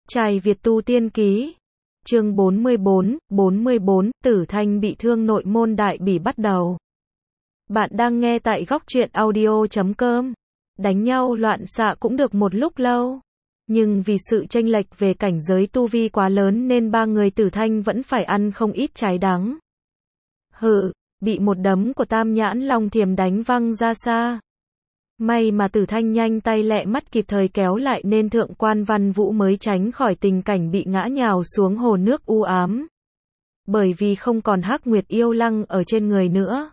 Trai Việt tu tiên ký. Chương 44, Tử Thanh bị thương nội môn đại bỉ bắt đầu. Bạn đang nghe tại góc truyện audio.com. Đánh nhau loạn xạ cũng được một lúc lâu. Nhưng vì sự chênh lệch về cảnh giới tu vi quá lớn nên ba người Tử Thanh vẫn phải ăn không ít trái đắng. Bị một đấm của Tam Nhãn Long Thiềm đánh văng ra xa. May mà Tử Thanh nhanh tay lẹ mắt kịp thời kéo lại nên Thượng Quan Văn Vũ mới tránh khỏi tình cảnh bị ngã nhào xuống hồ nước u ám. Bởi vì không còn Hắc Nguyệt Yêu Lăng ở trên người nữa.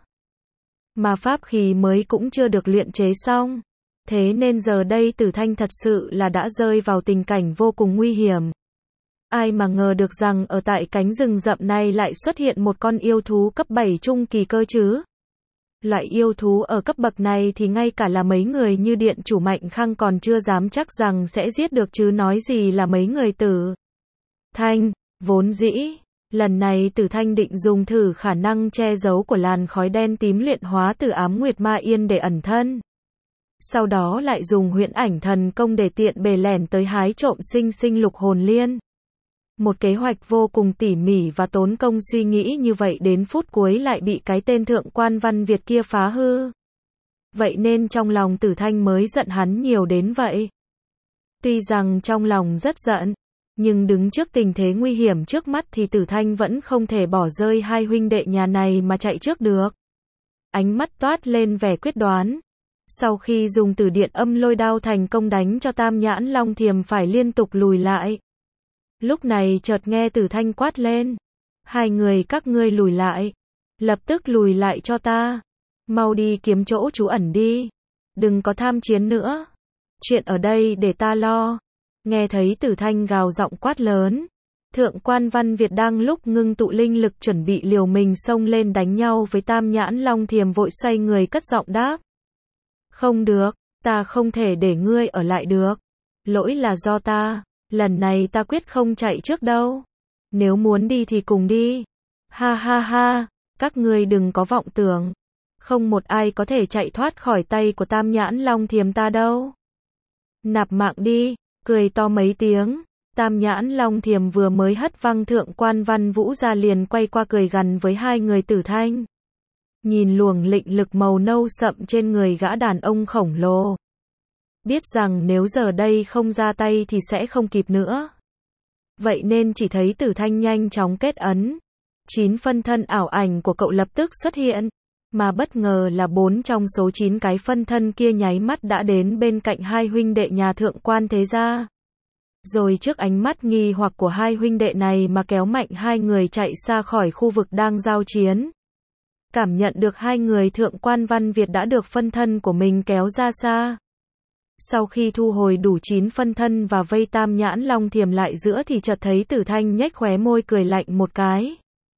Mà pháp khí mới cũng chưa được luyện chế xong. Thế nên giờ đây Tử Thanh thật sự là đã rơi vào tình cảnh vô cùng nguy hiểm. Ai mà ngờ được rằng ở tại cánh rừng rậm này lại xuất hiện một con yêu thú cấp 7 trung kỳ cơ chứ. Loại yêu thú ở cấp bậc này thì ngay cả là mấy người như điện chủ Mạnh Khang còn chưa dám chắc rằng sẽ giết được chứ nói gì là mấy người Tử Thanh. Vốn dĩ, lần này Tử Thanh định dùng thử khả năng che giấu của làn khói đen tím luyện hóa từ Ám Nguyệt Ma Yên để ẩn thân. Sau đó lại dùng huyễn ảnh thần công để tiện bề lẻn tới hái trộm sinh lục hồn liên. Một kế hoạch vô cùng tỉ mỉ và tốn công suy nghĩ như vậy đến phút cuối lại bị cái tên Thượng Quan Văn Việt kia phá hư. Vậy nên trong lòng Tử Thanh mới giận hắn nhiều đến vậy. Tuy rằng trong lòng rất giận, nhưng đứng trước tình thế nguy hiểm trước mắt thì Tử Thanh vẫn không thể bỏ rơi hai huynh đệ nhà này mà chạy trước được. Ánh mắt toát lên vẻ quyết đoán. Sau khi dùng Tử Điện Âm Lôi Đao thành công đánh cho Tam Nhãn Long Thiềm phải liên tục lùi lại. Lúc này chợt nghe Tử Thanh quát lên. Hai người các ngươi lùi lại. Lập tức lùi lại cho ta. Mau đi kiếm chỗ trú ẩn đi. Đừng có tham chiến nữa. Chuyện ở đây để ta lo. Nghe thấy Tử Thanh gào giọng quát lớn. Thượng Quan Văn Việt đang lúc ngưng tụ linh lực chuẩn bị liều mình xông lên đánh nhau với Tam Nhãn Long Thiềm vội xoay người cất giọng đáp. Không được, ta không thể để ngươi ở lại được. Lỗi là do ta. Lần này ta quyết không chạy trước đâu. Nếu muốn đi thì cùng đi. Ha ha ha, các ngươi đừng có vọng tưởng. Không một ai có thể chạy thoát khỏi tay của Tam Nhãn Long Thiềm ta đâu. Nạp mạng đi, cười to mấy tiếng. Tam Nhãn Long Thiềm vừa mới hất văng Thượng Quan Văn Vũ ra liền quay qua cười gằn với hai người Tử Thanh. Nhìn luồng lịnh lực màu nâu sậm trên người gã đàn ông khổng lồ. Biết rằng nếu giờ đây không ra tay thì sẽ không kịp nữa. Vậy nên chỉ thấy Tử Thanh nhanh chóng kết ấn. 9 phân thân ảo ảnh của cậu lập tức xuất hiện. Mà bất ngờ là 4 trong số 9 cái phân thân kia nháy mắt đã đến bên cạnh hai huynh đệ nhà Thượng Quan thế gia. Rồi trước ánh mắt nghi hoặc của hai huynh đệ này mà kéo mạnh hai người chạy xa khỏi khu vực đang giao chiến. Cảm nhận được hai người Thượng Quan Văn Việt đã được phân thân của mình kéo ra xa. Sau khi thu hồi đủ 9 phân thân và vây Tam Nhãn Long Thiềm lại giữa thì chợt thấy Tử Thanh nhếch khóe môi cười lạnh một cái.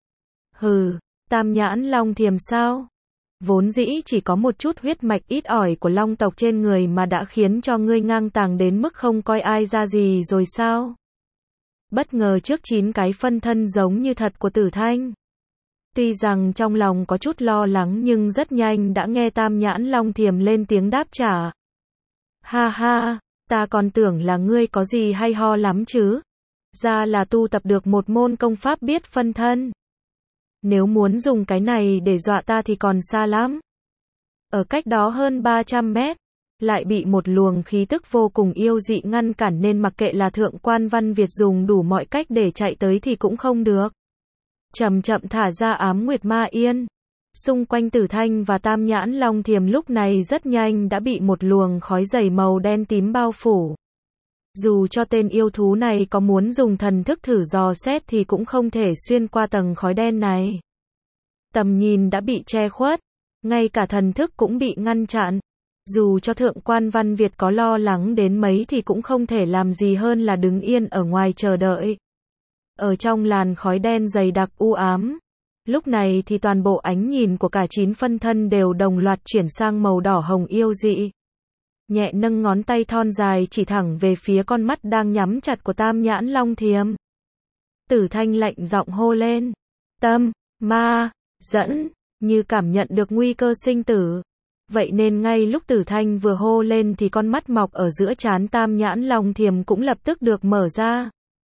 Tam Nhãn Long Thiềm sao? Vốn dĩ chỉ có một chút huyết mạch ít ỏi của Long tộc trên người mà đã khiến cho ngươi ngang tàng đến mức không coi ai ra gì rồi sao? Bất ngờ trước 9 cái phân thân giống như thật của Tử Thanh. Tuy rằng trong lòng có chút lo lắng nhưng rất nhanh đã nghe Tam Nhãn Long Thiềm lên tiếng đáp trả. Ha ha, ta còn tưởng là ngươi có gì hay ho lắm chứ. Ra là tu tập được một môn công pháp biết phân thân. Nếu muốn dùng cái này để dọa ta thì còn xa lắm. Ở cách đó hơn 300 mét, lại bị một luồng khí tức vô cùng yêu dị ngăn cản nên mặc kệ là Thượng Quan Văn Việt dùng đủ mọi cách để chạy tới thì cũng không được. Chậm chậm thả ra Ám Nguyệt Ma Yên. Xung quanh Tử Thanh và Tam Nhãn Long Thiềm lúc này rất nhanh đã bị một luồng khói dày màu đen tím bao phủ. Dù cho tên yêu thú này có muốn dùng thần thức thử dò xét thì cũng không thể xuyên qua tầng khói đen này. Tầm nhìn đã bị che khuất, ngay cả thần thức cũng bị ngăn chặn. Dù cho Thượng Quan Văn Việt có lo lắng đến mấy thì cũng không thể làm gì hơn là đứng yên ở ngoài chờ đợi. Ở trong làn khói đen dày đặc u ám. Lúc này thì toàn bộ ánh nhìn của cả 9 phân thân đều đồng loạt chuyển sang màu đỏ hồng yêu dị. Nhẹ nâng ngón tay thon dài chỉ thẳng về phía con mắt đang nhắm chặt của Tam Nhãn Long Thiềm. Tử Thanh lạnh giọng hô lên. Tâm, ma, dẫn, như cảm nhận được nguy cơ sinh tử. Vậy nên ngay lúc Tử Thanh vừa hô lên thì con mắt mọc ở giữa trán Tam Nhãn Long Thiềm cũng lập tức được mở ra.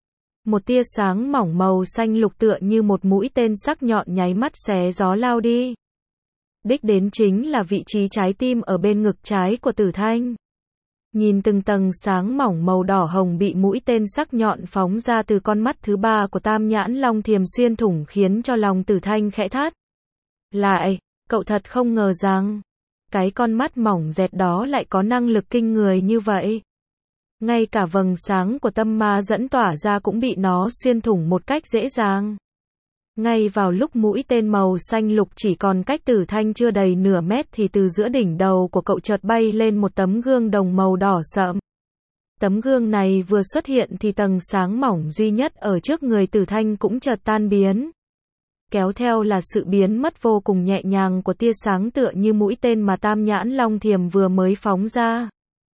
Một tia sáng mỏng màu xanh lục tựa như một mũi tên sắc nhọn nháy mắt xé gió lao đi. Đích đến chính là vị trí trái tim ở bên ngực trái của Tử Thanh. Nhìn từng tầng sáng mỏng màu đỏ hồng bị mũi tên sắc nhọn phóng ra từ con mắt thứ ba của Tam Nhãn Long Thiềm xuyên thủng khiến cho lòng Tử Thanh khẽ thắt. Lại, cậu thật không ngờ rằng, cái con mắt mỏng dẹt đó lại có năng lực kinh người như vậy. Ngay cả vầng sáng của tâm ma dẫn tỏa ra cũng bị nó xuyên thủng một cách dễ dàng. Ngay vào lúc mũi tên màu xanh lục chỉ còn cách Tử Thanh chưa đầy nửa mét thì từ giữa đỉnh đầu của cậu chợt bay lên một tấm gương đồng màu đỏ sậm. Tấm gương này vừa xuất hiện thì tầng sáng mỏng duy nhất ở trước người Tử Thanh cũng chợt tan biến. Kéo theo là sự biến mất vô cùng nhẹ nhàng của tia sáng tựa như mũi tên mà Tam Nhãn Long Thiềm vừa mới phóng ra.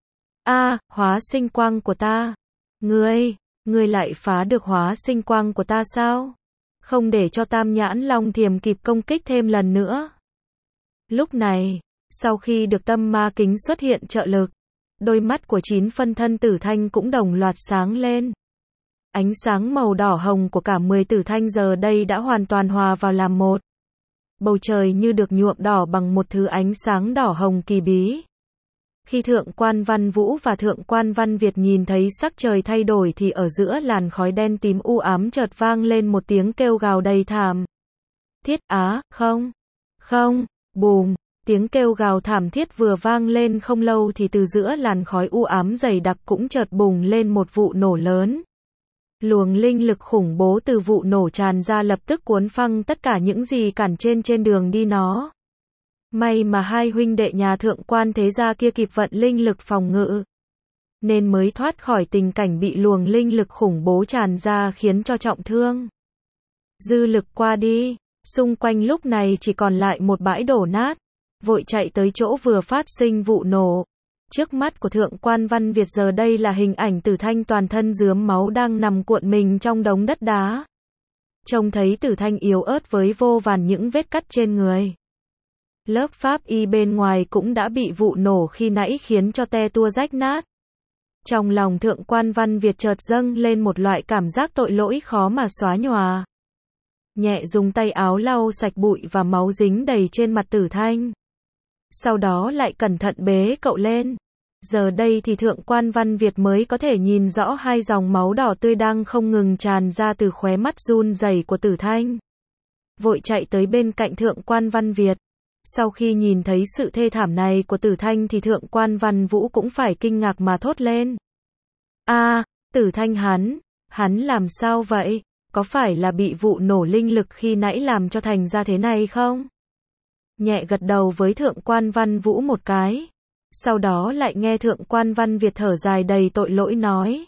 Hóa sinh quang của ta. Ngươi lại phá được hóa sinh quang của ta sao? Không để cho Tam Nhãn Long Thiềm kịp công kích thêm lần nữa. Lúc này, sau khi được tâm ma kính xuất hiện trợ lực, đôi mắt của 9 phân thân Tử Thanh cũng đồng loạt sáng lên. Ánh sáng màu đỏ hồng của cả 10 Tử Thanh giờ đây đã hoàn toàn hòa vào làm một. Bầu trời như được nhuộm đỏ bằng một thứ ánh sáng đỏ hồng kỳ bí. Khi Thượng quan Văn Vũ và Thượng quan Văn Việt nhìn thấy sắc trời thay đổi thì ở giữa làn khói đen tím u ám chợt vang lên một tiếng kêu gào đầy thảm thiết. Không, bùm, tiếng kêu gào thảm thiết vừa vang lên không lâu thì từ giữa làn khói u ám dày đặc cũng chợt bùng lên một vụ nổ lớn. Luồng linh lực khủng bố từ vụ nổ tràn ra lập tức cuốn phăng tất cả những gì cản trên đường đi nó. May mà hai huynh đệ nhà Thượng quan thế gia kia kịp vận linh lực phòng ngự, nên mới thoát khỏi tình cảnh bị luồng linh lực khủng bố tràn ra khiến cho trọng thương. Dư lực qua đi, xung quanh lúc này chỉ còn lại một bãi đổ nát, vội chạy tới chỗ vừa phát sinh vụ nổ. Trước mắt của Thượng quan Văn Việt giờ đây là hình ảnh Tử Thanh toàn thân rướm máu đang nằm cuộn mình trong đống đất đá. Trông thấy Tử Thanh yếu ớt với vô vàn những vết cắt trên người. Lớp pháp y bên ngoài cũng đã bị vụ nổ khi nãy khiến cho te tua rách nát. Trong lòng Thượng quan Văn Việt chợt dâng lên một loại cảm giác tội lỗi khó mà xóa nhòa. Nhẹ dùng tay áo lau sạch bụi và máu dính đầy trên mặt Tử Thanh. Sau đó lại cẩn thận bế cậu lên. Giờ đây thì Thượng quan Văn Việt mới có thể nhìn rõ hai dòng máu đỏ tươi đang không ngừng tràn ra từ khóe mắt run rẩy của Tử Thanh. Vội chạy tới bên cạnh Thượng quan Văn Việt. Sau khi nhìn thấy sự thê thảm này của Tử Thanh thì Thượng quan Văn Vũ cũng phải kinh ngạc mà thốt lên. Tử Thanh hắn làm sao vậy? Có phải là bị vụ nổ linh lực khi nãy làm cho thành ra thế này không? Nhẹ gật đầu với Thượng quan Văn Vũ một cái. Sau đó lại nghe Thượng quan Văn Việt thở dài đầy tội lỗi nói.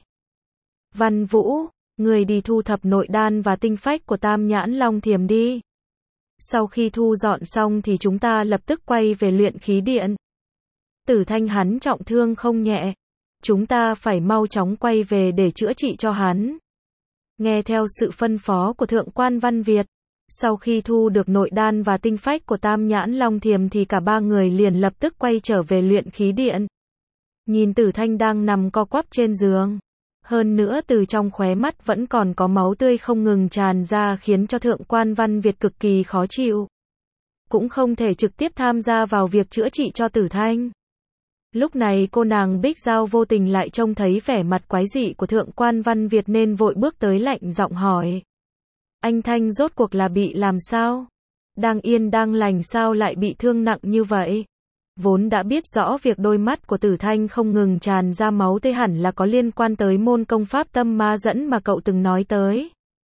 Văn Vũ, người đi thu thập nội đan và tinh phách của Tam Nhãn Long Thiềm đi. Sau khi thu dọn xong thì chúng ta lập tức quay về luyện khí điện. Tử Thanh hắn trọng thương không nhẹ. Chúng ta phải mau chóng quay về để chữa trị cho hắn. Nghe theo sự phân phó của Thượng quan Văn Việt, sau khi thu được nội đan và tinh phách của Tam Nhãn Long Thiềm thì cả ba người liền lập tức quay trở về luyện khí điện. Nhìn Tử Thanh đang nằm co quắp trên giường. Hơn nữa từ trong khóe mắt vẫn còn có máu tươi không ngừng tràn ra khiến cho Thượng quan Văn Việt cực kỳ khó chịu. Cũng không thể trực tiếp tham gia vào việc chữa trị cho Tử Thanh. Lúc này cô nàng Bích Giao vô tình lại trông thấy vẻ mặt quái dị của Thượng quan Văn Việt nên vội bước tới lạnh giọng hỏi. Anh Thanh rốt cuộc là bị làm sao? Đang yên đang lành sao lại bị thương nặng như vậy? Vốn đã biết rõ việc đôi mắt của Tử Thanh không ngừng tràn ra máu tươi hẳn là có liên quan tới môn công pháp tâm ma dẫn mà cậu từng nói tới.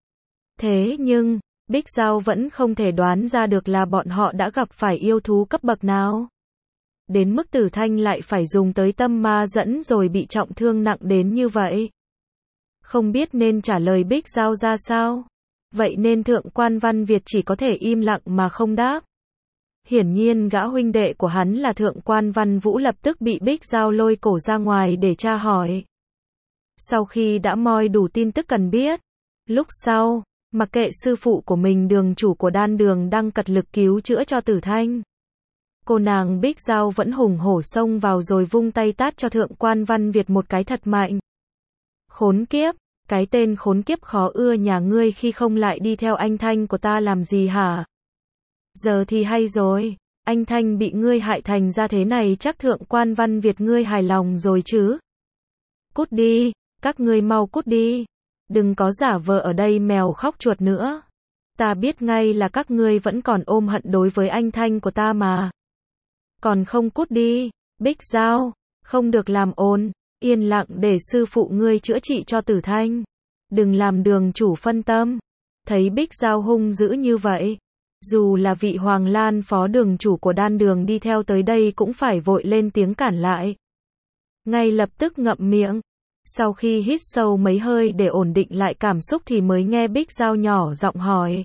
Thế nhưng, Bích Giao vẫn không thể đoán ra được là bọn họ đã gặp phải yêu thú cấp bậc nào. Đến mức Tử Thanh lại phải dùng tới tâm ma dẫn rồi bị trọng thương nặng đến như vậy. Không biết nên trả lời Bích Giao ra sao. Vậy nên Thượng quan Văn Việt chỉ có thể im lặng mà không đáp. Hiển nhiên gã huynh đệ của hắn là Thượng quan Văn Vũ lập tức bị Bích Giao lôi cổ ra ngoài để tra hỏi. Sau khi đã moi đủ tin tức cần biết, lúc sau, mặc kệ sư phụ của mình đường chủ của đan đường đang cật lực cứu chữa cho Tử Thanh. Cô nàng Bích Giao vẫn hùng hổ xông vào rồi vung tay tát cho Thượng quan Văn Việt một cái thật mạnh. Khốn kiếp, Cái tên khốn kiếp khó ưa nhà ngươi khi không lại đi theo anh Thanh của ta làm gì hả? Giờ thì hay rồi, anh Thanh bị ngươi hại thành ra thế này chắc thượng quan Văn Việt ngươi hài lòng rồi chứ? Cút đi, các ngươi mau cút đi. Đừng có giả vờ ở đây mèo khóc chuột nữa. Ta biết ngay là các ngươi vẫn còn ôm hận đối với anh Thanh của ta mà. Còn không cút đi, Bích Giao, không được làm ồn, yên lặng để sư phụ ngươi chữa trị cho Tử Thanh. Đừng làm đường chủ phân tâm. Thấy Bích Giao hung dữ như vậy, dù là vị Hoàng Lan phó đường chủ của đan đường đi theo tới đây cũng phải vội lên tiếng cản lại. Ngay lập tức ngậm miệng. Sau khi hít sâu mấy hơi để ổn định lại cảm xúc thì mới nghe Bích Giao nhỏ giọng hỏi.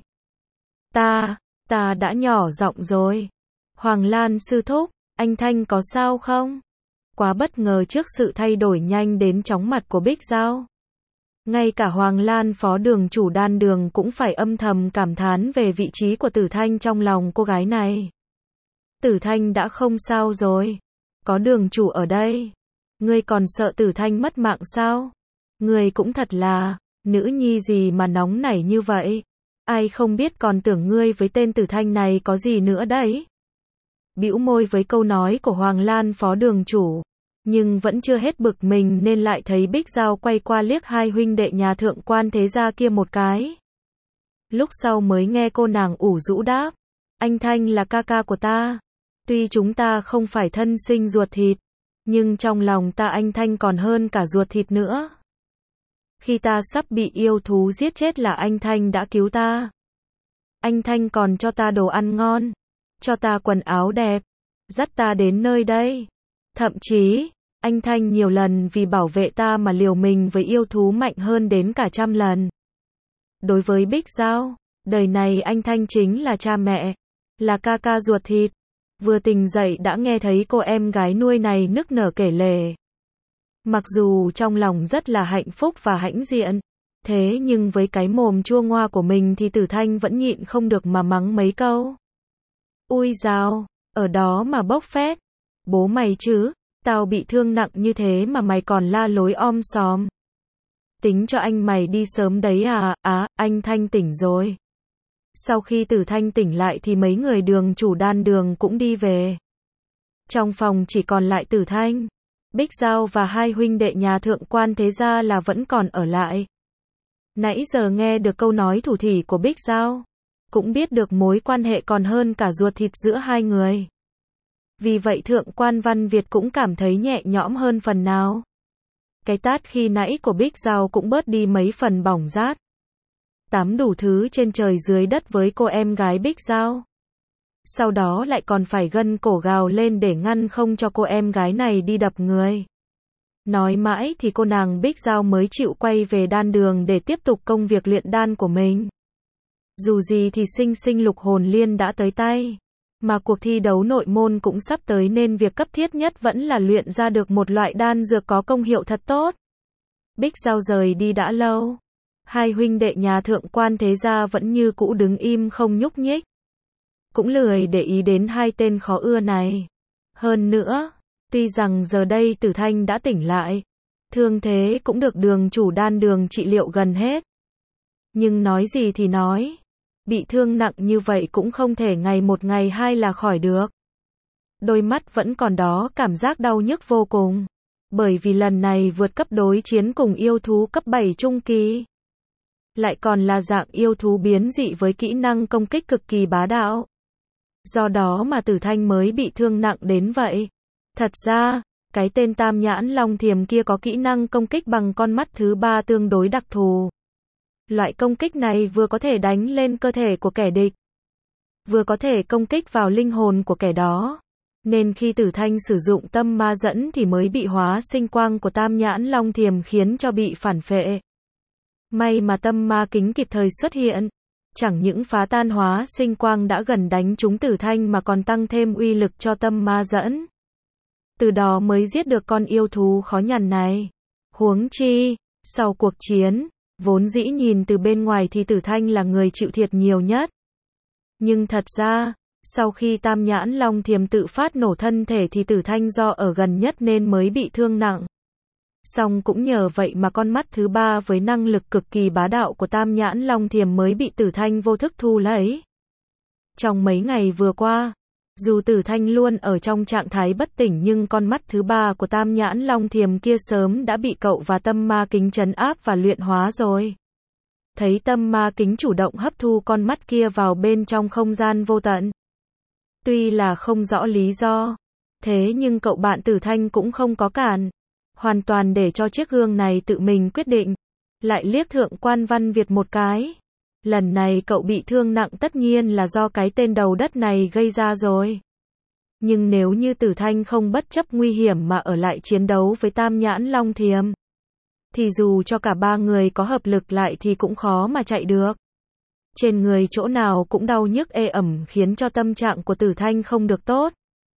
Ta đã nhỏ giọng rồi. Hoàng Lan sư thúc, anh Thanh có sao không? Quá bất ngờ trước sự thay đổi nhanh đến chóng mặt của Bích Giao. Ngay cả Hoàng Lan phó đường chủ đan đường cũng phải âm thầm cảm thán về vị trí của Tử Thanh trong lòng cô gái này. Tử Thanh đã không sao rồi. Có đường chủ ở đây. Ngươi còn sợ Tử Thanh mất mạng sao? Ngươi cũng thật là, nữ nhi gì mà nóng nảy như vậy? Ai không biết còn tưởng ngươi với tên Tử Thanh này có gì nữa đấy? Bĩu môi với câu nói của Hoàng Lan phó đường chủ, nhưng vẫn chưa hết bực mình nên lại thấy Bích Giao quay qua liếc hai huynh đệ nhà thượng quan thế gia kia một cái. Lúc sau mới nghe cô nàng ủ rũ đáp, anh Thanh là ca ca của ta. Tuy chúng ta không phải thân sinh ruột thịt, nhưng trong lòng ta anh Thanh còn hơn cả ruột thịt nữa. Khi ta sắp bị yêu thú giết chết là anh Thanh đã cứu ta. Anh Thanh còn cho ta đồ ăn ngon, cho ta quần áo đẹp, dắt ta đến nơi đây. Thậm chí, anh Thanh nhiều lần vì bảo vệ ta mà liều mình với yêu thú mạnh hơn đến cả 100 lần. Đối với Bích Giao, đời này anh Thanh chính là cha mẹ, là ca ca ruột thịt. Vừa tỉnh dậy đã nghe thấy cô em gái nuôi này nức nở kể lể. Mặc dù trong lòng rất là hạnh phúc và hãnh diện, thế nhưng với cái mồm chua ngoa của mình thì Tử Thanh vẫn nhịn không được mà mắng mấy câu. Ui dào, ở đó mà bốc phét. Bố mày chứ, tao bị thương nặng như thế mà mày còn la lối om sòm. Tính cho anh mày đi sớm đấy à? Anh Thanh tỉnh rồi. Sau khi Tử Thanh tỉnh lại thì mấy người đường chủ đan đường cũng đi về. Trong phòng chỉ còn lại Tử Thanh, Bích Giao và hai huynh đệ nhà thượng quan thế gia là vẫn còn ở lại. Nãy giờ nghe được câu nói thủ thỉ của Bích Giao, cũng biết được mối quan hệ còn hơn cả ruột thịt giữa hai người. Vì vậy thượng quan Văn Việt cũng cảm thấy nhẹ nhõm hơn phần nào. Cái tát khi nãy của Bích Giao cũng bớt đi mấy phần bỏng rát. Tắm đủ thứ trên trời dưới đất với cô em gái Bích Giao. Sau đó lại còn phải gân cổ gào lên để ngăn không cho cô em gái này đi đập người. Nói mãi thì cô nàng Bích Giao mới chịu quay về đan đường để tiếp tục công việc luyện đan của mình. Dù gì thì sinh lục hồn liên đã tới tay, mà cuộc thi đấu nội môn cũng sắp tới nên việc cấp thiết nhất vẫn là luyện ra được một loại đan dược có công hiệu thật tốt. Bích Giao rời đi đã lâu. Hai huynh đệ nhà thượng quan thế gia vẫn như cũ đứng im không nhúc nhích. Cũng lười để ý đến hai tên khó ưa này. Hơn nữa, tuy rằng giờ đây Tử Thanh đã tỉnh lại, thương thế cũng được đường chủ đan đường trị liệu gần hết. Nhưng nói gì thì nói, bị thương nặng như vậy cũng không thể ngày một ngày hai là khỏi được. Đôi mắt vẫn còn đó cảm giác đau nhức vô cùng. Bởi vì lần này vượt cấp đối chiến cùng yêu thú cấp 7 trung kỳ. Lại còn là dạng yêu thú biến dị với kỹ năng công kích cực kỳ bá đạo. Do đó mà Tử Thanh mới bị thương nặng đến vậy. Thật ra, cái tên Tam Nhãn Long Thiềm kia có kỹ năng công kích bằng con mắt thứ 3 tương đối đặc thù. Loại công kích này vừa có thể đánh lên cơ thể của kẻ địch, vừa có thể công kích vào linh hồn của kẻ đó. Nên khi Tử Thanh sử dụng tâm ma dẫn thì mới bị hóa sinh quang của Tam Nhãn Long Thiềm khiến cho bị phản phệ. May mà tâm ma kính kịp thời xuất hiện. Chẳng những phá tan hóa sinh quang đã gần đánh trúng Tử Thanh mà còn tăng thêm uy lực cho tâm ma dẫn. Từ đó mới giết được con yêu thú khó nhằn này. Huống chi, sau cuộc chiến, vốn dĩ nhìn từ bên ngoài thì Tử Thanh là người chịu thiệt nhiều nhất. Nhưng thật ra, sau khi Tam Nhãn Long Thiềm tự phát nổ thân thể thì Tử Thanh do ở gần nhất nên mới bị thương nặng. Song cũng nhờ vậy mà con mắt thứ ba với năng lực cực kỳ bá đạo của Tam Nhãn Long Thiềm mới bị Tử Thanh vô thức thu lấy. Trong mấy ngày vừa qua, dù Tử Thanh luôn ở trong trạng thái bất tỉnh nhưng con mắt thứ ba của Tam Nhãn Long Thiềm kia sớm đã bị cậu và Tâm Ma Kính trấn áp và luyện hóa rồi. Thấy Tâm Ma Kính chủ động hấp thu con mắt kia vào bên trong không gian vô tận. Tuy là không rõ lý do, thế nhưng cậu bạn Tử Thanh cũng không có cản. Hoàn toàn để cho chiếc gương này tự mình quyết định. Lại liếc Thượng quan Văn Việt một cái. Lần này cậu bị thương nặng tất nhiên là do cái tên đầu đất này gây ra rồi. Nhưng nếu như Tử Thanh không bất chấp nguy hiểm mà ở lại chiến đấu với Tam Nhãn Long Thiềm, thì dù cho cả ba người có hợp lực lại thì cũng khó mà chạy được. Trên người chỗ nào cũng đau nhức ê ẩm khiến cho tâm trạng của Tử Thanh không được tốt.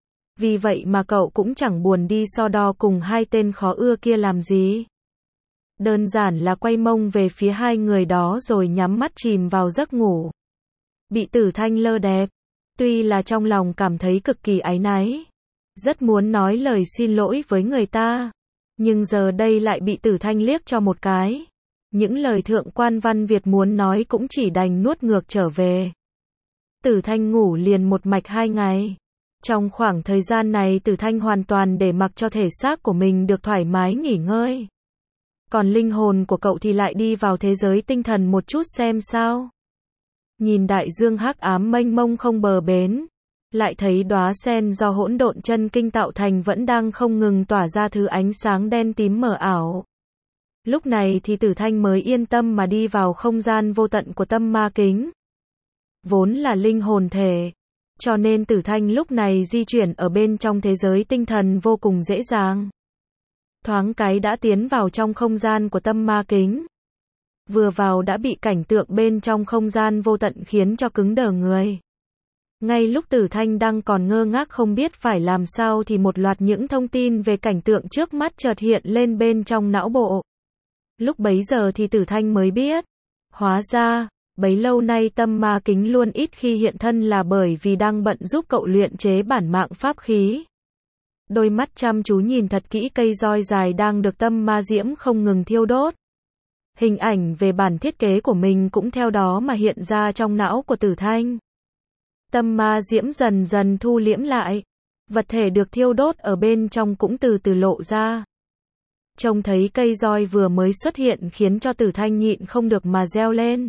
Vì vậy mà cậu cũng chẳng buồn đi so đo cùng hai tên khó ưa kia làm gì. Đơn giản là quay mông về phía hai người đó rồi nhắm mắt chìm vào giấc ngủ. Bị Tử Thanh lơ đẹp. Tuy là trong lòng cảm thấy cực kỳ áy náy. Rất muốn nói lời xin lỗi với người ta. Nhưng giờ đây lại bị Tử Thanh liếc cho một cái. Những lời Thượng quan Văn Việt muốn nói cũng chỉ đành nuốt ngược trở về. Tử Thanh ngủ liền một mạch 2 ngày. Trong khoảng thời gian này Tử Thanh hoàn toàn để mặc cho thể xác của mình được thoải mái nghỉ ngơi. Còn linh hồn của cậu thì lại đi vào thế giới tinh thần một chút xem sao. Nhìn đại dương hắc ám mênh mông không bờ bến. Lại thấy đóa sen do hỗn độn chân kinh tạo thành vẫn đang không ngừng tỏa ra thứ ánh sáng đen tím mờ ảo. Lúc này thì Tử Thanh mới yên tâm mà đi vào không gian vô tận của Tâm Ma Kính. Vốn là linh hồn thể. Cho nên Tử Thanh lúc này di chuyển ở bên trong thế giới tinh thần vô cùng dễ dàng. Thoáng cái đã tiến vào trong không gian của Tâm Ma Kính. Vừa vào đã bị cảnh tượng bên trong không gian vô tận khiến cho cứng đờ người. Ngay lúc Tử Thanh đang còn ngơ ngác không biết phải làm sao thì một loạt những thông tin về cảnh tượng trước mắt chợt hiện lên bên trong não bộ. Lúc bấy giờ thì Tử Thanh mới biết. Hóa ra, bấy lâu nay Tâm Ma Kính luôn ít khi hiện thân là bởi vì đang bận giúp cậu luyện chế bản mạng pháp khí. Đôi mắt chăm chú nhìn thật kỹ cây roi dài đang được Tâm Ma Diễm không ngừng thiêu đốt. Hình ảnh về bản thiết kế của mình cũng theo đó mà hiện ra trong não của Tử Thanh. Tâm Ma Diễm dần dần thu liễm lại. Vật thể được thiêu đốt ở bên trong cũng từ từ lộ ra. Trông thấy cây roi vừa mới xuất hiện khiến cho Tử Thanh nhịn không được mà reo lên.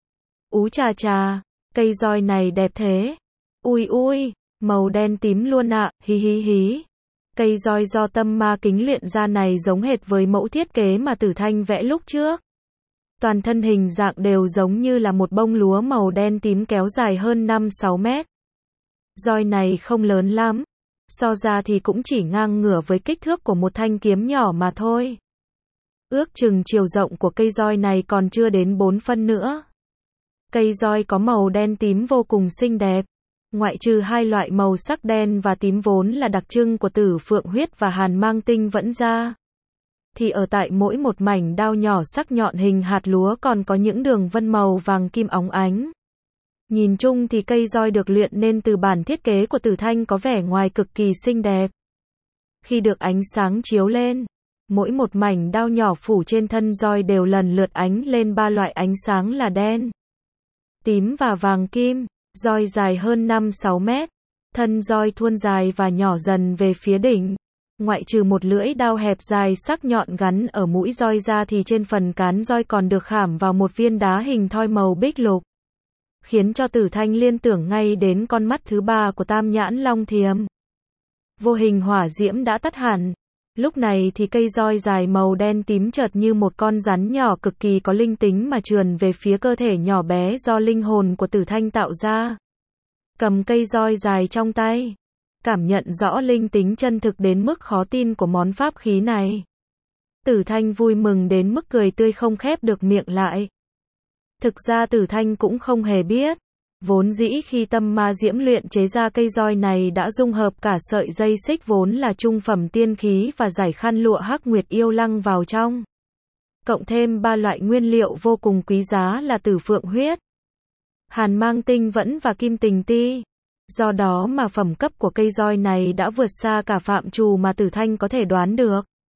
Ú chà chà, cây roi này đẹp thế. Ui ui, màu đen tím luôn ạ, hí hí hí. Cây roi do Tâm Ma Kính luyện ra này giống hệt với mẫu thiết kế mà Tử Thanh vẽ lúc trước. Toàn thân hình dạng đều giống như là một bông lúa màu đen tím kéo dài hơn 5-6 mét. Roi này không lớn lắm. So ra thì cũng chỉ ngang ngửa với kích thước của một thanh kiếm nhỏ mà thôi. Ước chừng chiều rộng của cây roi này còn chưa đến 4 phân nữa. Cây roi có màu đen tím vô cùng xinh đẹp. Ngoại trừ hai loại màu sắc đen và tím vốn là đặc trưng của Tử Phượng Huyết và Hàn Mang Tinh vẫn ra. Thì ở tại mỗi một mảnh đao nhỏ sắc nhọn hình hạt lúa còn có những đường vân màu vàng kim óng ánh. Nhìn chung thì cây roi được luyện nên từ bản thiết kế của Tử Thanh có vẻ ngoài cực kỳ xinh đẹp. Khi được ánh sáng chiếu lên, mỗi một mảnh đao nhỏ phủ trên thân roi đều lần lượt ánh lên 3 loại ánh sáng là đen, tím và vàng kim. Roi dài hơn 5-6 mét. Thân roi thuôn dài và nhỏ dần về phía đỉnh. Ngoại trừ một lưỡi đao hẹp dài sắc nhọn gắn ở mũi roi ra thì trên phần cán roi còn được khảm vào một viên đá hình thoi màu bích lục. Khiến cho Tử Thanh liên tưởng ngay đến con mắt thứ ba của Tam Nhãn Long Thiềm. Vô hình hỏa diễm đã tắt hẳn. Lúc này thì cây roi dài màu đen tím chợt như một con rắn nhỏ cực kỳ có linh tính mà trườn về phía cơ thể nhỏ bé do linh hồn của Tử Thanh tạo ra. Cầm cây roi dài trong tay, cảm nhận rõ linh tính chân thực đến mức khó tin của món pháp khí này. Tử Thanh vui mừng đến mức cười tươi không khép được miệng lại. Thực ra Tử Thanh cũng không hề biết. Vốn dĩ khi Tâm Ma Diễm luyện chế ra cây roi này đã dung hợp cả sợi dây xích vốn là trung phẩm tiên khí và dải khăn lụa Hắc Nguyệt Yêu Lăng vào trong. Cộng thêm 3 loại nguyên liệu vô cùng quý giá là Tử Phượng Huyết, Hàn Mang Tinh Vẫn và Kim Tình Ti. Do đó mà phẩm cấp của cây roi này đã vượt xa cả phạm trù mà Tử Thanh có thể đoán được.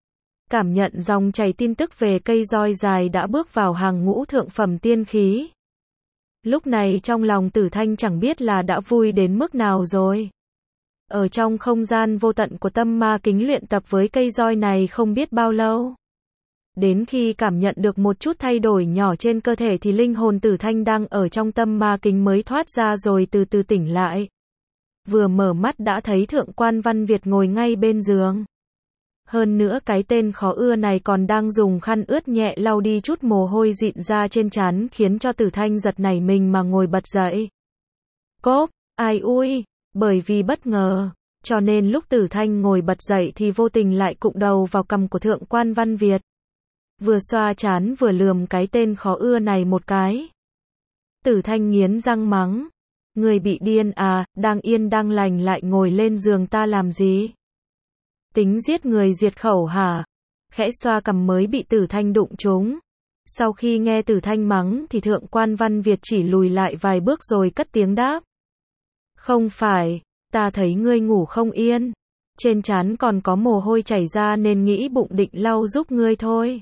cảm nhận dòng chảy tin tức về cây roi dài đã bước vào hàng ngũ thượng phẩm tiên khí. Lúc này trong lòng Tử Thanh chẳng biết là đã vui đến mức nào rồi. Ở trong không gian vô tận của tâm ma kính luyện tập với cây roi này không biết bao lâu. Đến khi cảm nhận được một chút thay đổi nhỏ trên cơ thể thì linh hồn Tử Thanh đang ở trong tâm ma kính mới thoát ra rồi từ từ tỉnh lại. Vừa mở mắt đã thấy Thượng quan Văn Việt ngồi ngay bên giường. Hơn nữa cái tên khó ưa này còn đang dùng khăn ướt nhẹ lau đi chút mồ hôi dịn ra trên trán khiến cho Tử Thanh giật nảy mình mà ngồi bật dậy. Cốp, ai ui, bởi vì bất ngờ, cho nên lúc Tử Thanh ngồi bật dậy thì vô tình lại cụng đầu vào cằm của Thượng quan Văn Việt. Vừa xoa trán vừa lườm cái tên khó ưa này một cái. Tử Thanh nghiến răng mắng. Người bị điên à, đang yên đang lành lại ngồi lên giường ta làm gì? Tính giết người diệt khẩu hả? Khẽ xoa cằm mới bị Tử Thanh đụng trúng. Sau khi nghe Tử Thanh mắng thì Thượng quan Văn Việt chỉ lùi lại vài bước rồi cất tiếng đáp. Không phải, ta thấy ngươi ngủ không yên. Trên trán còn có mồ hôi chảy ra nên nghĩ bụng định lau giúp ngươi thôi.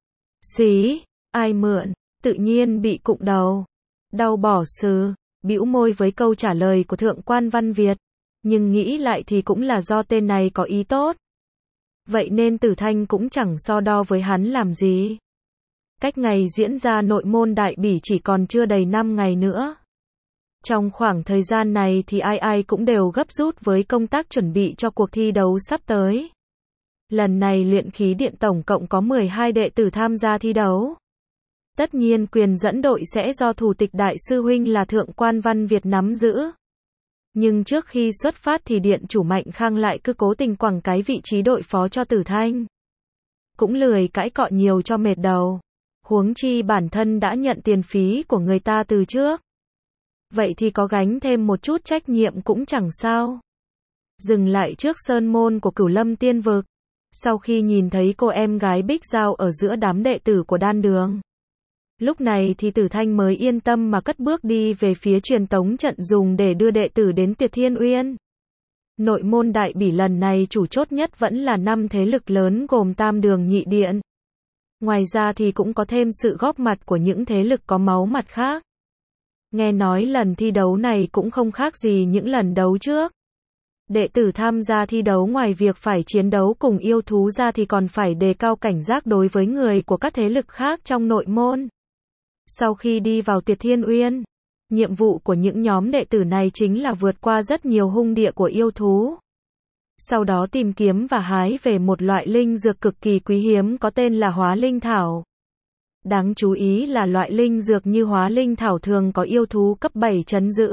Xí, ai mượn, tự nhiên bị cụng đầu. Đau bỏ sừ, bĩu môi với câu trả lời của Thượng quan Văn Việt. Nhưng nghĩ lại thì cũng là do tên này có ý tốt. Vậy nên Tử Thanh cũng chẳng so đo với hắn làm gì. Cách ngày diễn ra nội môn đại bỉ chỉ còn chưa đầy 5 ngày nữa. Trong khoảng thời gian này thì ai cũng đều gấp rút với công tác chuẩn bị cho cuộc thi đấu sắp tới. Lần này luyện khí điện tổng cộng có 12 đệ tử tham gia thi đấu. Tất nhiên quyền dẫn đội sẽ do thủ tịch đại sư huynh là Thượng quan Văn Việt nắm giữ. Nhưng trước khi xuất phát thì điện chủ Mạnh Khang lại cứ cố tình quẳng cái vị trí đội phó cho Tử Thanh. Cũng lười cãi cọ nhiều cho mệt đầu. Huống chi bản thân đã nhận tiền phí của người ta từ trước. Vậy thì có gánh thêm một chút trách nhiệm cũng chẳng sao. Dừng lại trước sơn môn của Cửu Lâm Tiên Vực. Sau khi nhìn thấy cô em gái Bích Giao ở giữa đám đệ tử của đan đường. Lúc này thì Tử Thanh mới yên tâm mà cất bước đi về phía truyền tống trận dùng để đưa đệ tử đến Tuyệt Thiên Uyên. Nội môn đại bỉ lần này chủ chốt nhất vẫn là 5 thế lực lớn gồm Tam Đường Nhị Điện. Ngoài ra thì cũng có thêm sự góp mặt của những thế lực có máu mặt khác. Nghe nói lần thi đấu này cũng không khác gì những lần đấu trước. Đệ tử tham gia thi đấu ngoài việc phải chiến đấu cùng yêu thú ra thì còn phải đề cao cảnh giác đối với người của các thế lực khác trong nội môn. Sau khi đi vào Tuyệt Thiên Uyên, nhiệm vụ của những nhóm đệ tử này chính là vượt qua rất nhiều hung địa của yêu thú. Sau đó tìm kiếm và hái về một loại linh dược cực kỳ quý hiếm có tên là Hóa Linh Thảo. Đáng chú ý là loại linh dược như Hóa Linh Thảo thường có yêu thú cấp 7 trấn giữ.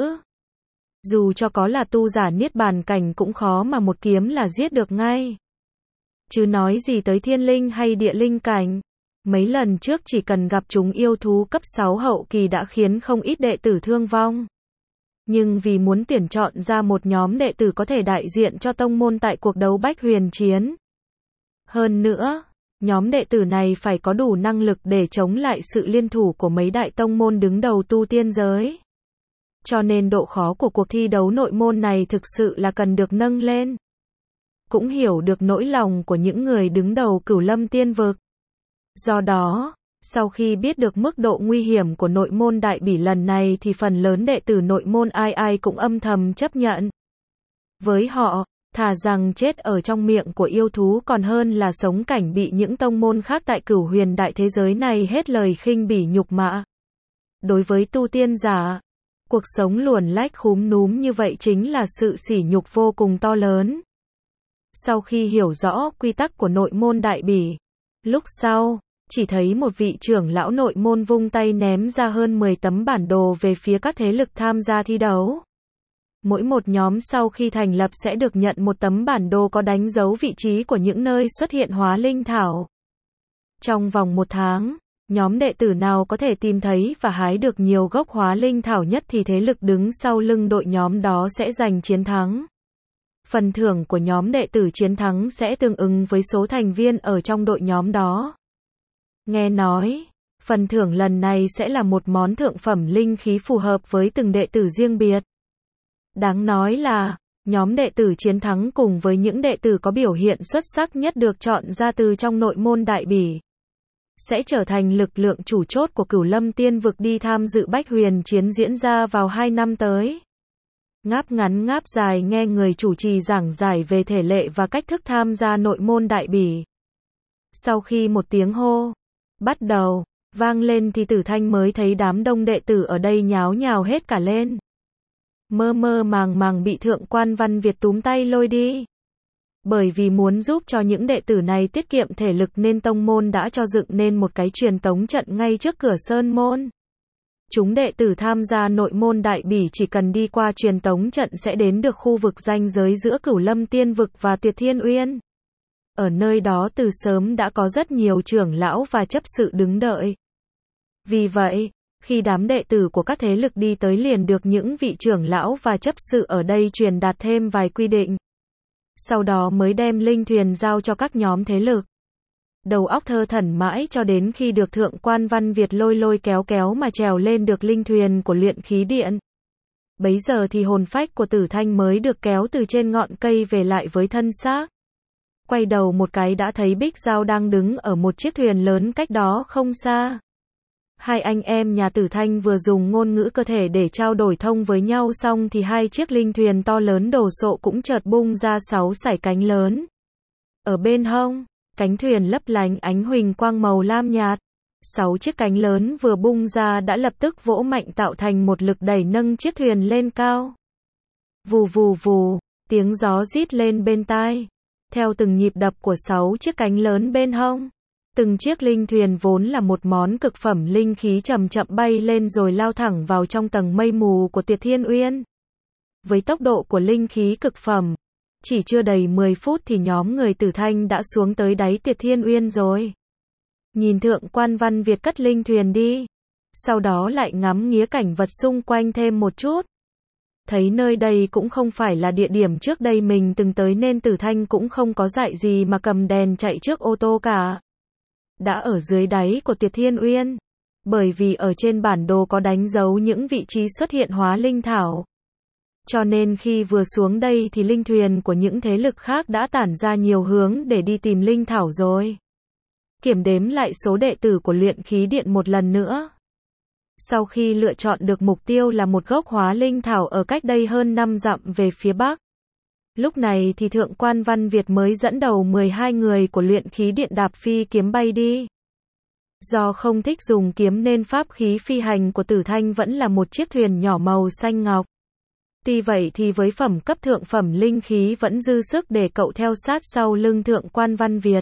Dù cho có là tu giả niết bàn cảnh cũng khó mà một kiếm là giết được ngay. Chứ nói gì tới thiên linh hay địa linh cảnh. Mấy lần trước chỉ cần gặp chúng yêu thú cấp 6 hậu kỳ đã khiến không ít đệ tử thương vong. Nhưng vì muốn tuyển chọn ra một nhóm đệ tử có thể đại diện cho tông môn tại cuộc đấu Bách Huyền Chiến. Hơn nữa, nhóm đệ tử này phải có đủ năng lực để chống lại sự liên thủ của mấy đại tông môn đứng đầu tu tiên giới. Cho nên độ khó của cuộc thi đấu nội môn này thực sự là cần được nâng lên. Cũng hiểu được nỗi lòng của những người đứng đầu Cửu Lâm Tiên Vực. Do đó, sau khi biết được mức độ nguy hiểm của nội môn đại bỉ lần này thì phần lớn đệ tử nội môn ai cũng âm thầm chấp nhận. Với họ, thà rằng chết ở trong miệng của yêu thú còn hơn là sống cảnh bị những tông môn khác tại Cửu Huyền đại thế giới này hết lời khinh bỉ nhục mạ. Đối với tu tiên giả, cuộc sống luồn lách khúm núm như vậy chính là sự sỉ nhục vô cùng to lớn. Sau khi hiểu rõ quy tắc của nội môn đại bỉ, lúc sau, chỉ thấy một vị trưởng lão nội môn vung tay ném ra hơn 10 tấm bản đồ về phía các thế lực tham gia thi đấu. Mỗi một nhóm sau khi thành lập sẽ được nhận một tấm bản đồ có đánh dấu vị trí của những nơi xuất hiện Hóa Linh Thảo. Trong vòng 1 tháng, nhóm đệ tử nào có thể tìm thấy và hái được nhiều gốc Hóa Linh Thảo nhất thì thế lực đứng sau lưng đội nhóm đó sẽ giành chiến thắng. Phần thưởng của nhóm đệ tử chiến thắng sẽ tương ứng với số thành viên ở trong đội nhóm đó. Nghe nói, phần thưởng lần này sẽ là một món thượng phẩm linh khí phù hợp với từng đệ tử riêng biệt. Đáng nói là, Nhóm đệ tử chiến thắng cùng với những đệ tử có biểu hiện xuất sắc nhất được chọn ra từ trong nội môn Đại Bỉ, sẽ trở thành lực lượng chủ chốt của Cửu Lâm Tiên Vực đi tham dự Bách Huyền chiến diễn ra vào 2 năm tới. Ngáp ngắn ngáp dài nghe người chủ trì giảng giải về thể lệ và cách thức tham gia nội môn Đại Bỉ. Sau khi một tiếng hô bắt đầu vang lên thì Tử Thanh mới thấy đám đông đệ tử ở đây nháo nhào hết cả lên. Mơ mơ màng màng bị Thượng quan Văn Việt túm tay lôi đi. Bởi vì muốn giúp cho những đệ tử này tiết kiệm thể lực nên tông môn đã cho dựng nên một cái truyền tống trận ngay trước cửa sơn môn. Chúng đệ tử tham gia nội môn Đại Bỉ chỉ cần đi qua truyền tống trận sẽ đến được khu vực ranh giới giữa Cửu Lâm Tiên Vực và Tuyệt Thiên Uyên. Ở nơi đó từ sớm đã có rất nhiều trưởng lão và chấp sự đứng đợi. Vì vậy, khi đám đệ tử của các thế lực đi tới liền được những vị trưởng lão và chấp sự ở đây truyền đạt thêm vài quy định. Sau đó mới đem linh thuyền giao cho các nhóm thế lực. Đầu óc thơ thẩn mãi cho đến khi được Thượng quan Văn Việt lôi lôi kéo kéo mà trèo lên được linh thuyền của luyện khí điện. Bấy giờ thì hồn phách của Tử Thanh mới được kéo từ trên ngọn cây về lại với thân xác. Quay đầu một cái đã thấy Bích Giao đang đứng ở một chiếc thuyền lớn cách đó không xa. Hai anh em nhà Tử Thanh vừa dùng ngôn ngữ cơ thể để trao đổi thông với nhau xong thì hai chiếc linh thuyền to lớn đồ sộ cũng chợt bung ra 6 sải cánh lớn. Ở bên hông, cánh thuyền lấp lánh ánh huỳnh quang màu lam nhạt. 6 chiếc cánh lớn vừa bung ra đã lập tức vỗ mạnh tạo thành một lực đẩy nâng chiếc thuyền lên cao. Vù vù vù, tiếng gió rít lên bên tai. Theo từng nhịp đập của 6 chiếc cánh lớn bên hông, từng chiếc linh thuyền vốn là một món cực phẩm linh khí chậm chậm bay lên rồi lao thẳng vào trong tầng mây mù của Tuyệt Thiên Uyên. Với tốc độ của linh khí cực phẩm, chỉ chưa đầy 10 phút thì nhóm người Tử Thanh đã xuống tới đáy Tuyệt Thiên Uyên rồi. Nhìn Thượng quan Văn Việt cất linh thuyền đi, sau đó lại ngắm nghía cảnh vật xung quanh thêm một chút. Thấy nơi đây cũng không phải là địa điểm trước đây mình từng tới nên Tử Thanh cũng không có dại gì mà cầm đèn chạy trước ô tô cả. Đã ở dưới đáy của Tuyệt Thiên Uyên, bởi vì ở trên bản đồ có đánh dấu những vị trí xuất hiện hóa linh thảo. Cho nên khi vừa xuống đây thì linh thuyền của những thế lực khác đã tản ra nhiều hướng để đi tìm linh thảo rồi. Kiểm đếm lại số đệ tử của luyện khí điện một lần nữa. Sau khi lựa chọn được mục tiêu là một gốc hóa linh thảo ở cách đây hơn 5 dặm về phía bắc. Lúc này thì Thượng quan Văn Việt mới dẫn đầu 12 người của luyện khí điện đạp phi kiếm bay đi. Do không thích dùng kiếm nên pháp khí phi hành của Tử Thanh vẫn là một chiếc thuyền nhỏ màu xanh ngọc. Tuy vậy thì với phẩm cấp thượng phẩm linh khí vẫn dư sức để cậu theo sát sau lưng Thượng quan Văn Việt.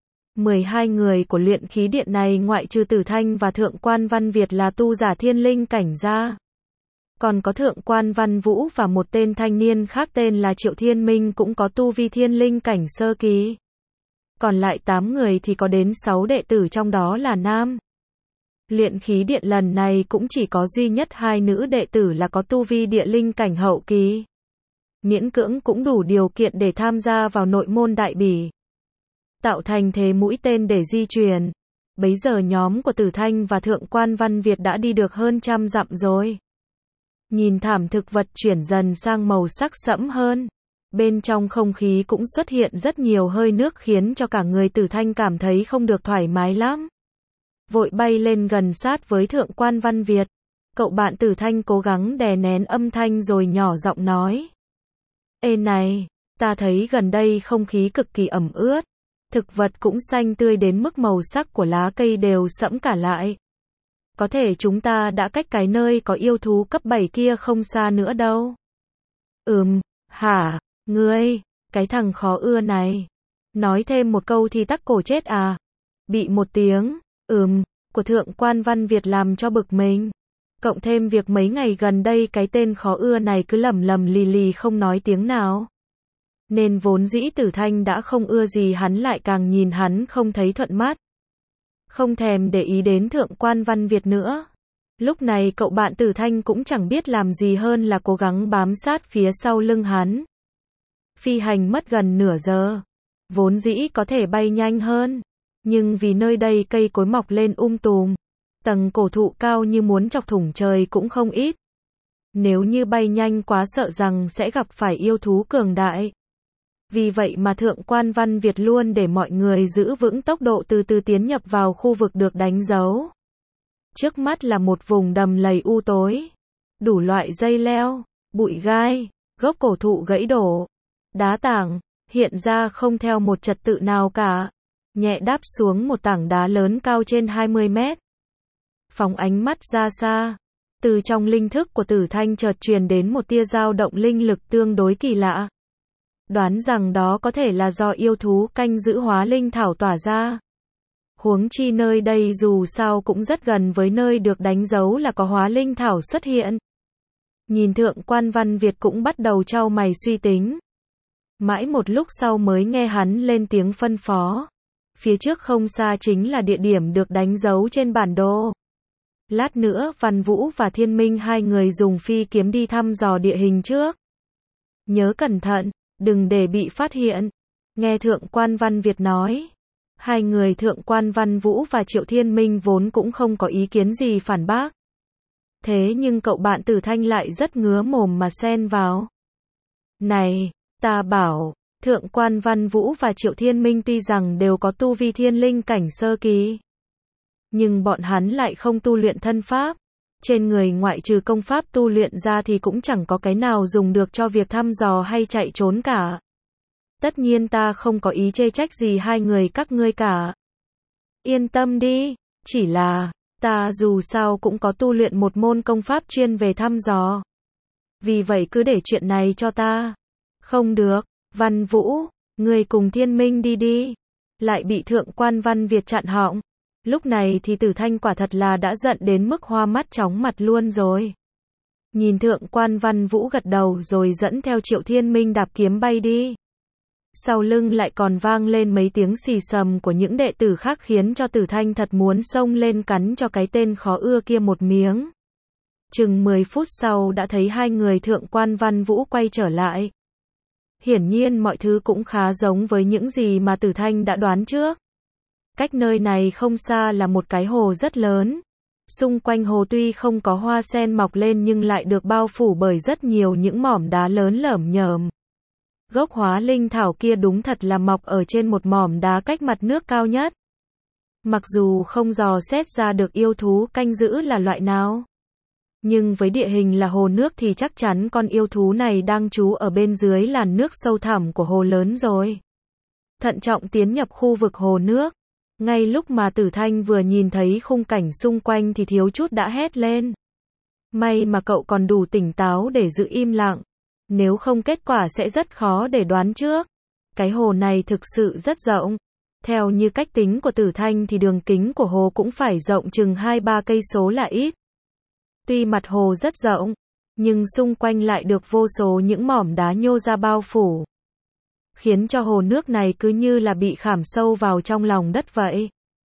12 người của luyện khí điện này ngoại trừ Tử Thanh và Thượng quan Văn Việt là tu giả thiên linh cảnh ra. Còn có Thượng quan Văn Vũ và một tên thanh niên khác tên là Triệu Thiên Minh cũng có tu vi thiên linh cảnh sơ kỳ. Còn lại 8 người thì có đến 6 đệ tử trong đó là nam. Luyện khí điện lần này cũng chỉ có duy nhất 2 nữ đệ tử là có tu vi địa linh cảnh hậu kỳ. Miễn cưỡng cũng đủ điều kiện để tham gia vào nội môn Đại Bỉ. Tạo thành thế mũi tên để di chuyển. Bấy giờ nhóm của Tử Thanh và Thượng quan Văn Việt đã đi được hơn 100 dặm rồi. Nhìn thảm thực vật chuyển dần sang màu sắc sẫm hơn. Bên trong không khí cũng xuất hiện rất nhiều hơi nước khiến cho cả người Tử Thanh cảm thấy không được thoải mái lắm. Vội bay lên gần sát với Thượng quan Văn Việt. Cậu bạn Tử Thanh cố gắng đè nén âm thanh rồi nhỏ giọng nói. Ê này, ta thấy gần đây không khí cực kỳ ẩm ướt. Thực vật cũng xanh tươi đến mức màu sắc của lá cây đều sẫm cả lại. Có thể chúng ta đã cách cái nơi có yêu thú cấp 7 kia không xa nữa đâu. Hả, ngươi, cái thằng khó ưa này. Nói thêm một câu thì tắc cổ chết à. Bị một tiếng, của Thượng quan Văn Việt làm cho bực mình. Cộng thêm việc mấy ngày gần đây cái tên khó ưa này cứ lầm lầm lì lì không nói tiếng nào. Nên vốn dĩ Tử Thanh đã không ưa gì hắn lại càng nhìn hắn không thấy thuận mắt. Không thèm để ý đến Thượng quan Văn Việt nữa. Lúc này cậu bạn Tử Thanh cũng chẳng biết làm gì hơn là cố gắng bám sát phía sau lưng hắn. Phi hành mất gần nửa giờ. Vốn dĩ có thể bay nhanh hơn. Nhưng vì nơi đây cây cối mọc lên tùm. Tầng cổ thụ cao như muốn chọc thủng trời cũng không ít. Nếu như bay nhanh quá sợ rằng sẽ gặp phải yêu thú cường đại. Vì vậy mà Thượng quan Văn Việt luôn để mọi người giữ vững tốc độ từ từ tiến nhập vào khu vực được đánh dấu. Trước mắt là một vùng đầm lầy u tối. Đủ loại dây leo, bụi gai, gốc cổ thụ gãy đổ, đá tảng, hiện ra không theo một trật tự nào cả. Nhẹ đáp xuống một tảng đá lớn cao trên 20 mét. Phóng ánh mắt ra xa. Từ trong linh thức của Tử Thanh chợt truyền đến một tia dao động linh lực tương đối kỳ lạ. Đoán rằng đó có thể là do yêu thú canh giữ hóa linh thảo tỏa ra. Huống chi nơi đây dù sao cũng rất gần với nơi được đánh dấu là có hóa linh thảo xuất hiện. Nhìn Thượng quan Văn Việt cũng bắt đầu chau mày suy tính. Mãi một lúc sau mới nghe hắn lên tiếng phân phó. Phía trước không xa chính là địa điểm được đánh dấu trên bản đồ. Lát nữa Văn Vũ và Thiên Minh hai người dùng phi kiếm đi thăm dò địa hình trước. Nhớ cẩn thận, đừng để bị phát hiện. Nghe Thượng quan Văn Việt nói. Hai người Thượng quan Văn Vũ và Triệu Thiên Minh vốn cũng không có ý kiến gì phản bác. Thế nhưng cậu bạn Tử Thanh lại rất ngứa mồm mà xen vào. Này, ta bảo, Thượng quan Văn Vũ và Triệu Thiên Minh tuy rằng đều có tu vi thiên linh cảnh sơ kỳ. Nhưng bọn hắn lại không tu luyện thân pháp. Trên người ngoại trừ công pháp tu luyện ra thì cũng chẳng có cái nào dùng được cho việc thăm dò hay chạy trốn cả. Tất nhiên ta không có ý chê trách gì hai người các ngươi cả. Yên tâm đi, chỉ là, ta dù sao cũng có tu luyện một môn công pháp chuyên về thăm dò. Vì vậy cứ để chuyện này cho ta. Không được, Văn Vũ, ngươi cùng Thiên Minh đi đi. Lại bị Thượng quan Văn Việt chặn họng. Lúc này thì Tử Thanh quả thật là đã giận đến mức hoa mắt chóng mặt luôn rồi. Nhìn Thượng quan Văn Vũ gật đầu rồi dẫn theo Triệu Thiên Minh đạp kiếm bay đi. Sau lưng lại còn vang lên mấy tiếng xì xầm của những đệ tử khác khiến cho Tử Thanh thật muốn xông lên cắn cho cái tên khó ưa kia một miếng. Chừng 10 phút sau đã thấy hai người Thượng quan Văn Vũ quay trở lại. Hiển nhiên mọi thứ cũng khá giống với những gì mà Tử Thanh đã đoán trước. Cách nơi này không xa là một cái hồ rất lớn. Xung quanh hồ tuy không có hoa sen mọc lên nhưng lại được bao phủ bởi rất nhiều những mỏm đá lớn lởm nhởm. Gốc hóa linh thảo kia đúng thật là mọc ở trên một mỏm đá cách mặt nước cao nhất. Mặc dù không dò xét ra được yêu thú canh giữ là loại nào. Nhưng với địa hình là hồ nước thì chắc chắn con yêu thú này đang trú ở bên dưới làn nước sâu thẳm của hồ lớn rồi. Thận trọng tiến nhập khu vực hồ nước. Ngay lúc mà Tử Thanh vừa nhìn thấy khung cảnh xung quanh thì thiếu chút đã hét lên. May mà cậu còn đủ tỉnh táo để giữ im lặng. Nếu không kết quả sẽ rất khó để đoán trước. Cái hồ này thực sự rất rộng. Theo như cách tính của Tử Thanh thì đường kính của hồ cũng phải rộng chừng 2-3 cây số là ít. Tuy mặt hồ rất rộng, nhưng xung quanh lại được vô số những mỏm đá nhô ra bao phủ. Khiến cho hồ nước này cứ như là bị khảm sâu vào trong lòng đất vậy.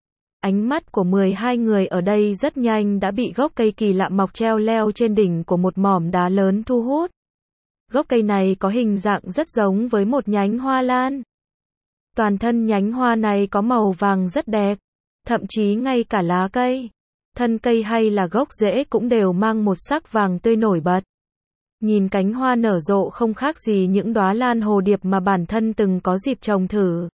Ánh mắt của 12 người ở đây rất nhanh đã bị gốc cây kỳ lạ mọc treo leo trên đỉnh của một mỏm đá lớn thu hút. Gốc cây này có hình dạng rất giống với một nhánh hoa lan. Toàn thân nhánh hoa này có màu vàng rất đẹp, thậm chí ngay cả lá cây, thân cây hay là gốc rễ cũng đều mang một sắc vàng tươi nổi bật. Nhìn cánh hoa nở rộ không khác gì những đóa lan hồ điệp mà bản thân từng có dịp trồng thử.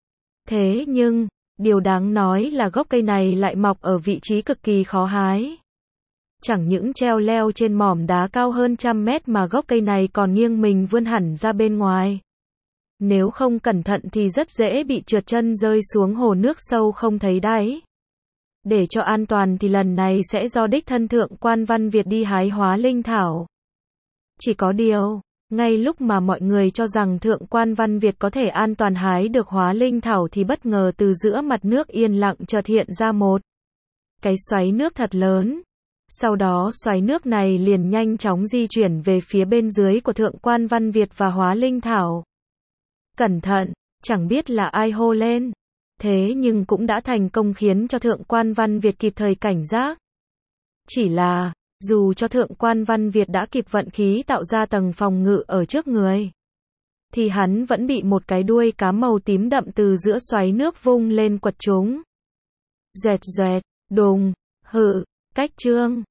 Thế nhưng, điều đáng nói là gốc cây này lại mọc ở vị trí cực kỳ khó hái. Chẳng những treo leo trên mỏm đá cao hơn 100 mét mà gốc cây này còn nghiêng mình vươn hẳn ra bên ngoài. Nếu không cẩn thận thì rất dễ bị trượt chân rơi xuống hồ nước sâu không thấy đáy. Để cho an toàn thì lần này sẽ do đích thân Thượng quan Văn Việt đi hái hóa linh thảo. Chỉ có điều, ngay lúc mà mọi người cho rằng Thượng quan Văn Việt có thể an toàn hái được hóa linh thảo thì bất ngờ từ giữa mặt nước yên lặng chợt hiện ra một cái xoáy nước thật lớn. Sau đó xoáy nước này liền nhanh chóng di chuyển về phía bên dưới của Thượng quan Văn Việt và hóa linh thảo. Cẩn thận, chẳng biết là ai hô lên. Thế nhưng cũng đã thành công khiến cho Thượng quan Văn Việt kịp thời cảnh giác. Chỉ là, dù cho Thượng quan Văn Việt đã kịp vận khí tạo ra tầng phòng ngự ở trước người, thì hắn vẫn bị một cái đuôi cá màu tím đậm từ giữa xoáy nước vung lên quật trúng. Doẹt doẹt, đùng, hự, cách trương.